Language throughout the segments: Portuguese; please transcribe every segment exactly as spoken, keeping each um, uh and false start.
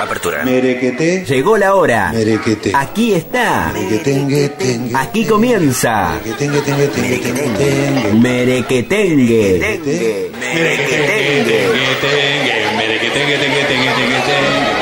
apertura. Merequeté. Llegó la hora. Merequeté. Aquí está. Merequetengue, tengue. Aquí comienza. Merequetengue, tengue, tengue, tengue, tengue. Merequetengue. Merequetengue. Merequetengue. Merequetengue, tengue, tengue, tengue, tengue.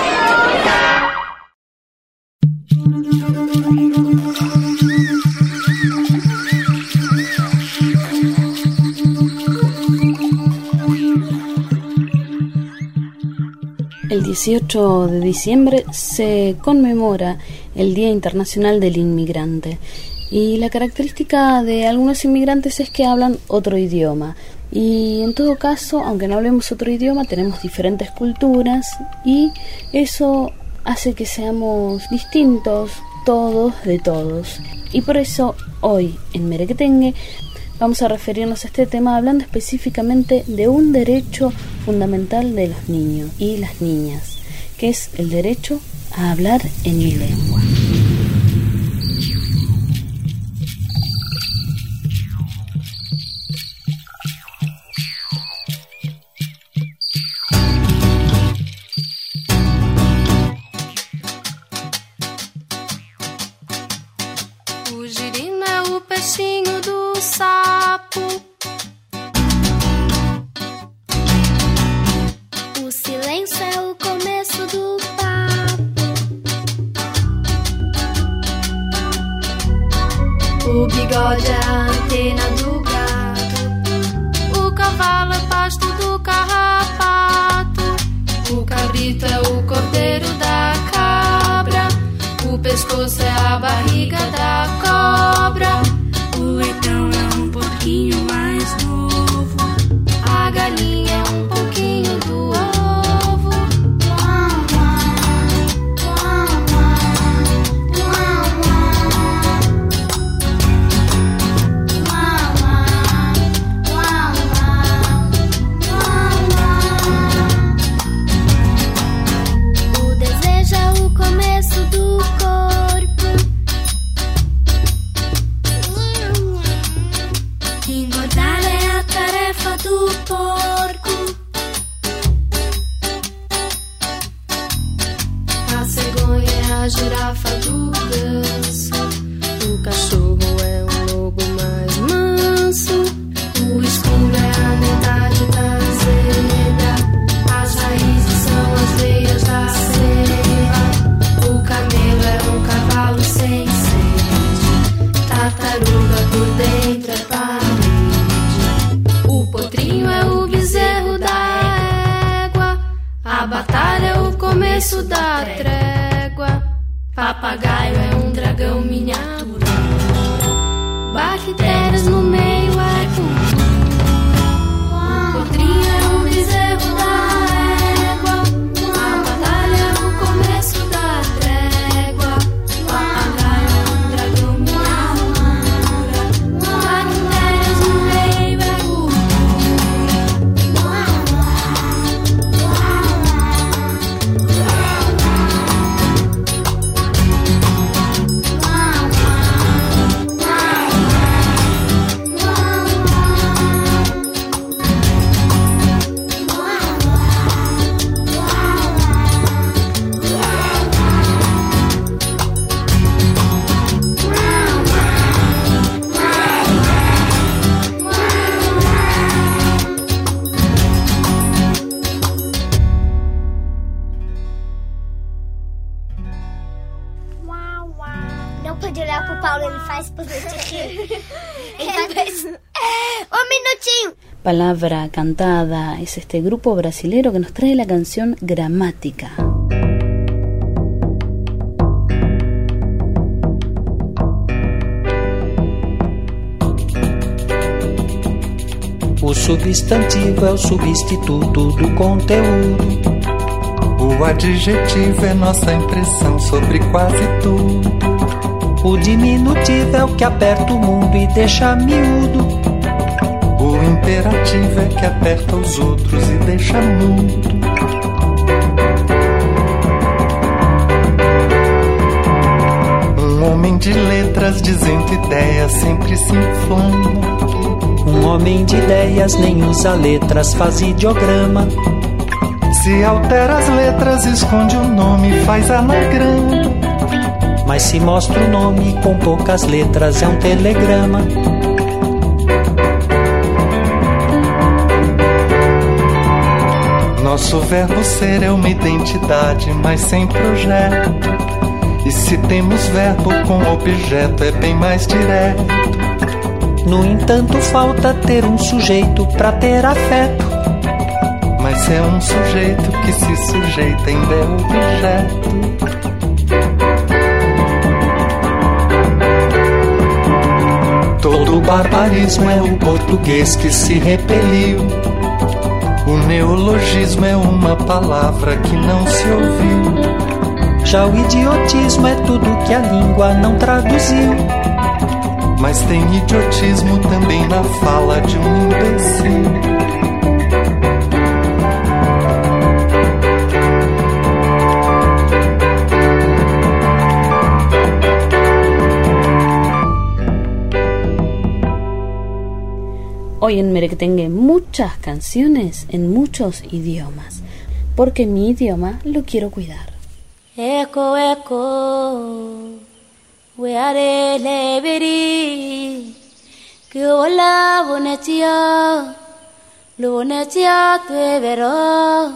El dieciocho de diciembre se conmemora el Día Internacional del Inmigrante y la característica de algunos inmigrantes es que hablan otro idioma y en todo caso, aunque no hablemos otro idioma, tenemos diferentes culturas y eso hace que seamos distintos todos de todos y por eso hoy en Merequetengue vamos a referirnos a este tema hablando específicamente de un derecho fundamental de los niños y las niñas, que es el derecho a hablar en mi lengua. O girino é o peixinho do sapo. O silêncio é o começo do papo. O bigode é a antena do gato. O cavalo é pasto do carrapato. O cabrito é o cordeiro da cabra. O pescoço é a barriga da cobra. O leitão é um pouquinho mais novo. A galinha é um pouquinho do ovo. O desejo é o começo do corpo. Engordar é a tarefa do porco. A cegonha é a girafa do ganso. O cachorro é um lobo mais manso. O escuro é a metade da zebra. As raízes são as veias da ceiba. O camelo é um cavalo sem sede. Tartaruga por dentro é parede. O potrinho é o bezerro da égua. A batalha é o começo da trégua. Papagaio é um dragão miniatura. Bactérias no meio é cultura. O potrinho é o bezerro da égua. A batalha é o começo da trégua. Papagaio é um dragão miniatura. Bactérias no meio é cultura. Não pode olhar pro Paulo, ele faz por gente rir. Ele faz... ¡Un minutinho! Palabra Cantada es este grupo brasilero que nos trae la canción Gramática. O substantivo é o substituto do conteúdo. O adjetivo é nossa impressão sobre quase tudo. O diminutivo é o que aperta o mundo e deixa miúdo. O imperativo é que aperta os outros e deixa mudo. Um homem de letras dizendo ideias sempre se inflama. Um homem de ideias nem usa letras, faz ideograma. Se altera as letras, esconde o nome, faz anagrama. Mas se mostra o nome com poucas letras, é um telegrama. Nosso verbo ser é uma identidade, mas sem projeto. E se temos verbo com objeto, é bem mais direto. No entanto, falta ter um sujeito pra ter afeto. Mas é um sujeito que se sujeita, ainda é objeto. Todo barbarismo é o português que se repeliu. O neologismo é uma palavra que não se ouviu. Já o idiotismo é tudo que a língua não traduziu. Mas tem idiotismo também na fala de um imbecil. Hoy en Merequetengue muchas canciones en muchos idiomas, porque mi idioma lo quiero cuidar. Eco, eco, weare leberi, que hola bonetia, lo bonetia te veró,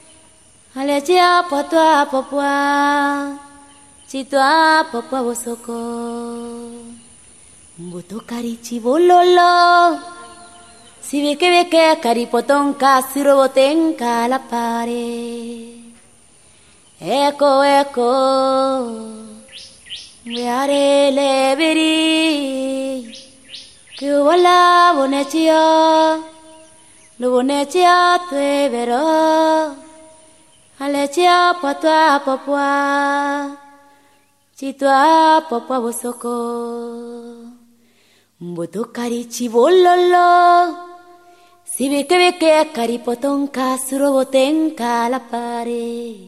aletia patua papua, chitua papua bosoko, botokarichi bololo. Si ve que ve que caripotonca, si robotenca la pared. Eco, eco, weare leberi, que hola bonetia, lo bonetia te veró, aletia patua papua, chitua papua bosoko, botokarichi bololo. Si ve que ve que caripotonca, su robotenca la pared.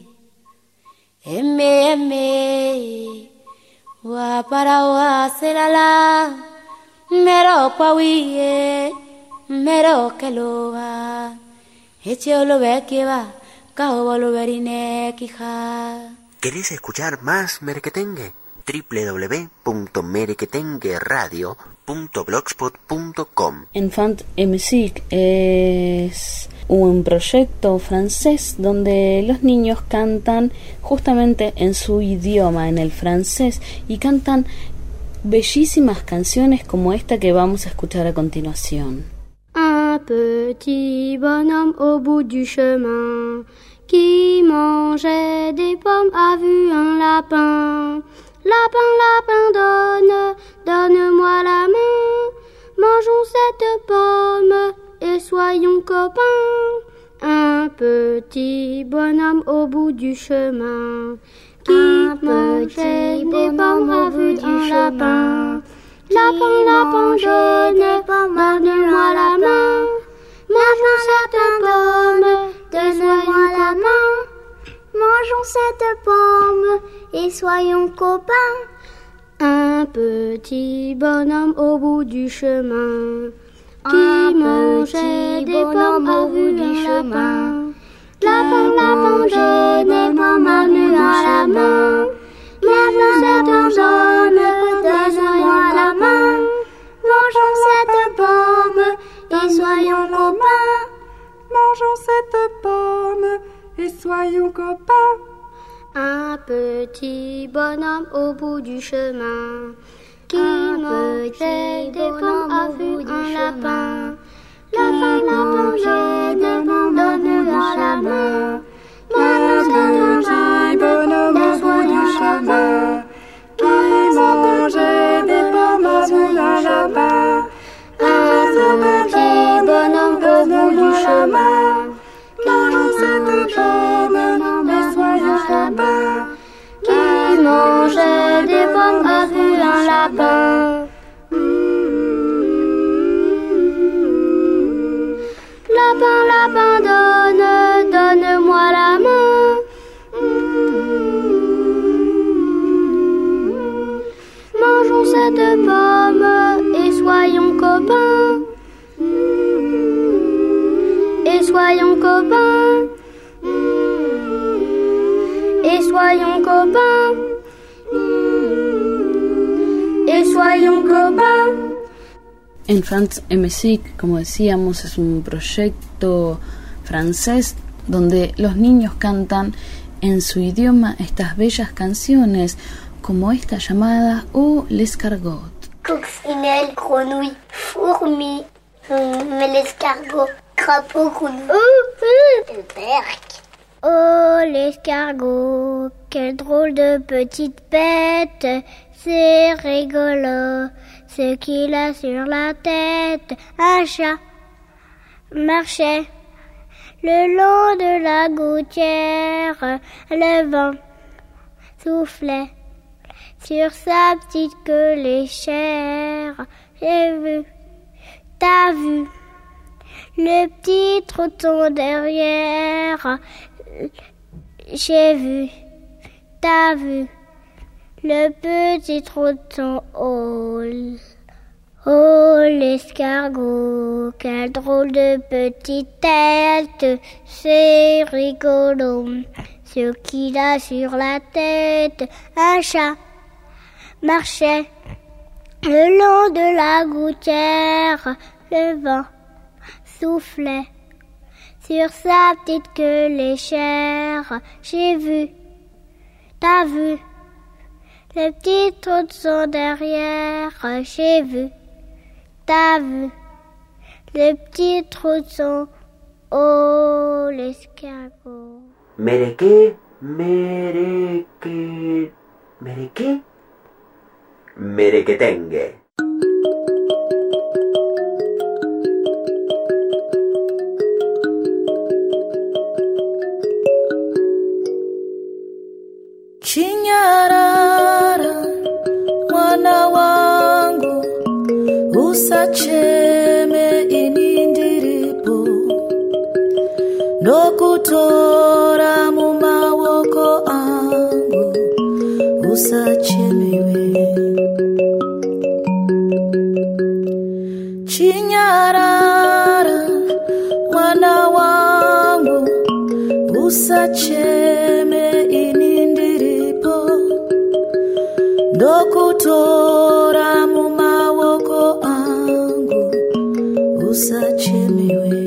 Emme, emme, wa para wa selala, mero pawiye, mero keloa, eche lo ve que va, cao lo verine quija. ¿Querés escuchar más Merequetengue? doble u doble u doble u punto merequetengue radio punto blogspot punto com. Enfant et Musique es un proyecto francés donde los niños cantan justamente en su idioma, en el francés, y cantan bellísimas canciones como esta que vamos a escuchar a continuación. Un petit bonhomme au bout du chemin qui mangeait des pommes a vu un lapin. Lapin, lapin, donne, donne-moi la main. Mangeons cette pomme et soyons copains. Un petit bonhomme au bout du chemin qui mangeait des pommes a vu un lapin. Lapin, lapin, donne, donne-moi la main. Mangeons cette pomme et soyons copains. Mangeons cette pomme et soyons copains. Un petit bonhomme au bout du chemin qui mangeait des pommes au bout du chemin. Lapin, lapin, donne, donne-moi la main. Mangeons cette pomme, donne-moi la main. Mangeons cette pomme et soyons copains. Mangeons cette pomme et soyons copains. Un petit bonhomme au bout du chemin qui mangeait des pommes a vu un lapin. Lapin, lapin, donne, donne-moi la main. Mangeons cette bonhomme au bout du chemin qui mangeait des pommes a vu un lapin. Un petit bonhomme au bout du chemin. Mangeons cette pomme et soyons copains. Qui mangeait des pommes a vu un lapin. Lapin, lapin, donne, donne-moi la main. Mangeons cette pomme et soyons copains. Et soyons copains. et soyons copains. Et soyons copains. Enfants et Musique, como decíamos, es un proyecto francés donde los niños cantan en su idioma estas bellas canciones, como esta llamada Oh l'escargot. Coccinelle, grenouille, fourmi, mais l'escargot, crapaud, grenouille. Oh, le berk. Oh l'escargot, quelle drôle de petite bête, c'est rigolo ce qu'il a sur la tête. Un chat marchait le long de la gouttière, le vent soufflait sur sa petite queue léchère. J'ai vu, t'as vu, le petit trotton derrière. J'ai vu, t'as vu, le petit trotton. Oh, oh l'escargot, quelle drôle de petite tête, c'est rigolo ce qu'il a sur la tête. Un chat marchait le long de la gouttière, le vent soufflait sur sa petite queue léchère. J'ai vu, t'as vu, le petit trotton derrière. J'ai vu, t'as vu, le petit trotton. Oh l'escargot. Merequé, merequé, merequé, merequetengue. Chinyarara, mwana wangu, usacheme inindiripo, nokutora mumawoko angu, usachemewe. Chinyarara, mwana wangu, usacheme inindiripo, ndokutora mumawoko angu, usachemewe.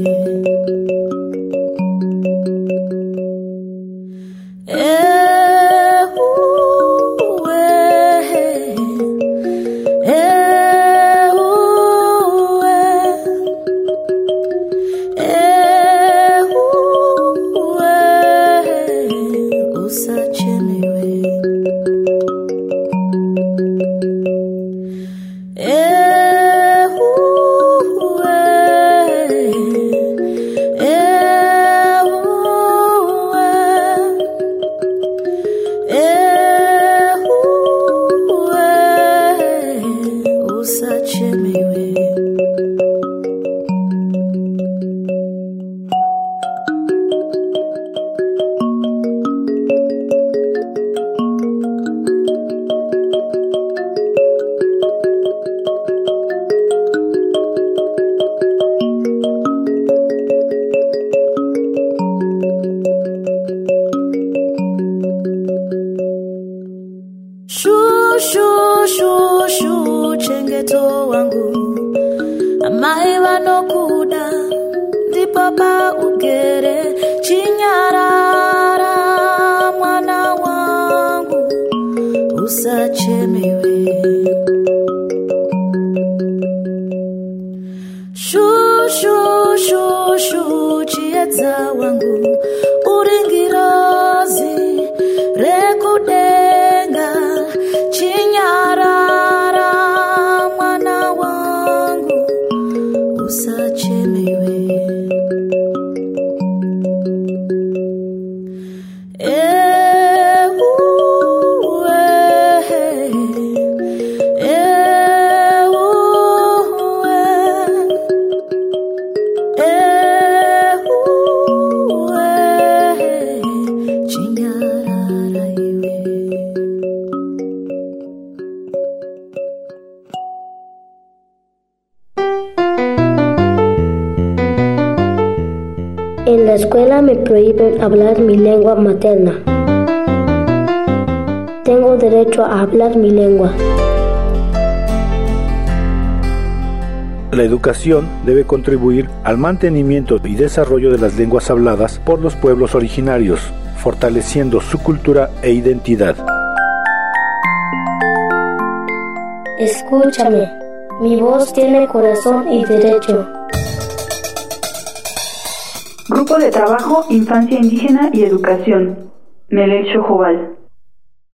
En la escuela me prohíben hablar mi lengua materna. tengo derecho a hablar mi lengua. La educación debe contribuir al mantenimiento y desarrollo de las lenguas habladas por los pueblos originarios, fortaleciendo su cultura e identidad. Escúchame, mi voz tiene corazón y derecho. Grupo de Trabajo Infancia Indígena y Educación. Melec Xojobal.